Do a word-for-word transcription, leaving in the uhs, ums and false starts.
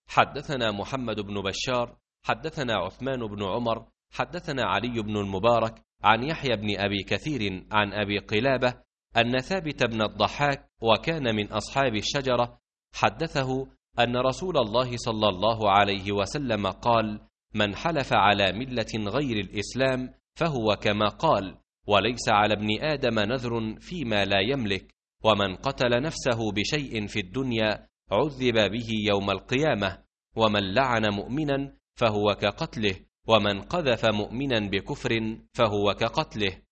حدثنا محمد بن بشار حدثنا عثمان بن عمر حدثنا علي بن المبارك عن يحيى بن أبي كثير عن أبي قلابة أن ثابت بن الضحاك وكان من أصحاب الشجرة حدثه أن رسول الله صلى الله عليه وسلم قال: من حلف على ملة غير الإسلام فهو كما قال، وليس على ابن آدم نذر فيما لا يملك، ومن قتل نفسه بشيء في الدنيا عذب به يوم القيامة، ومن لعن مؤمنا فهو كقتله، ومن قذف مؤمنا بكفر فهو كقتله.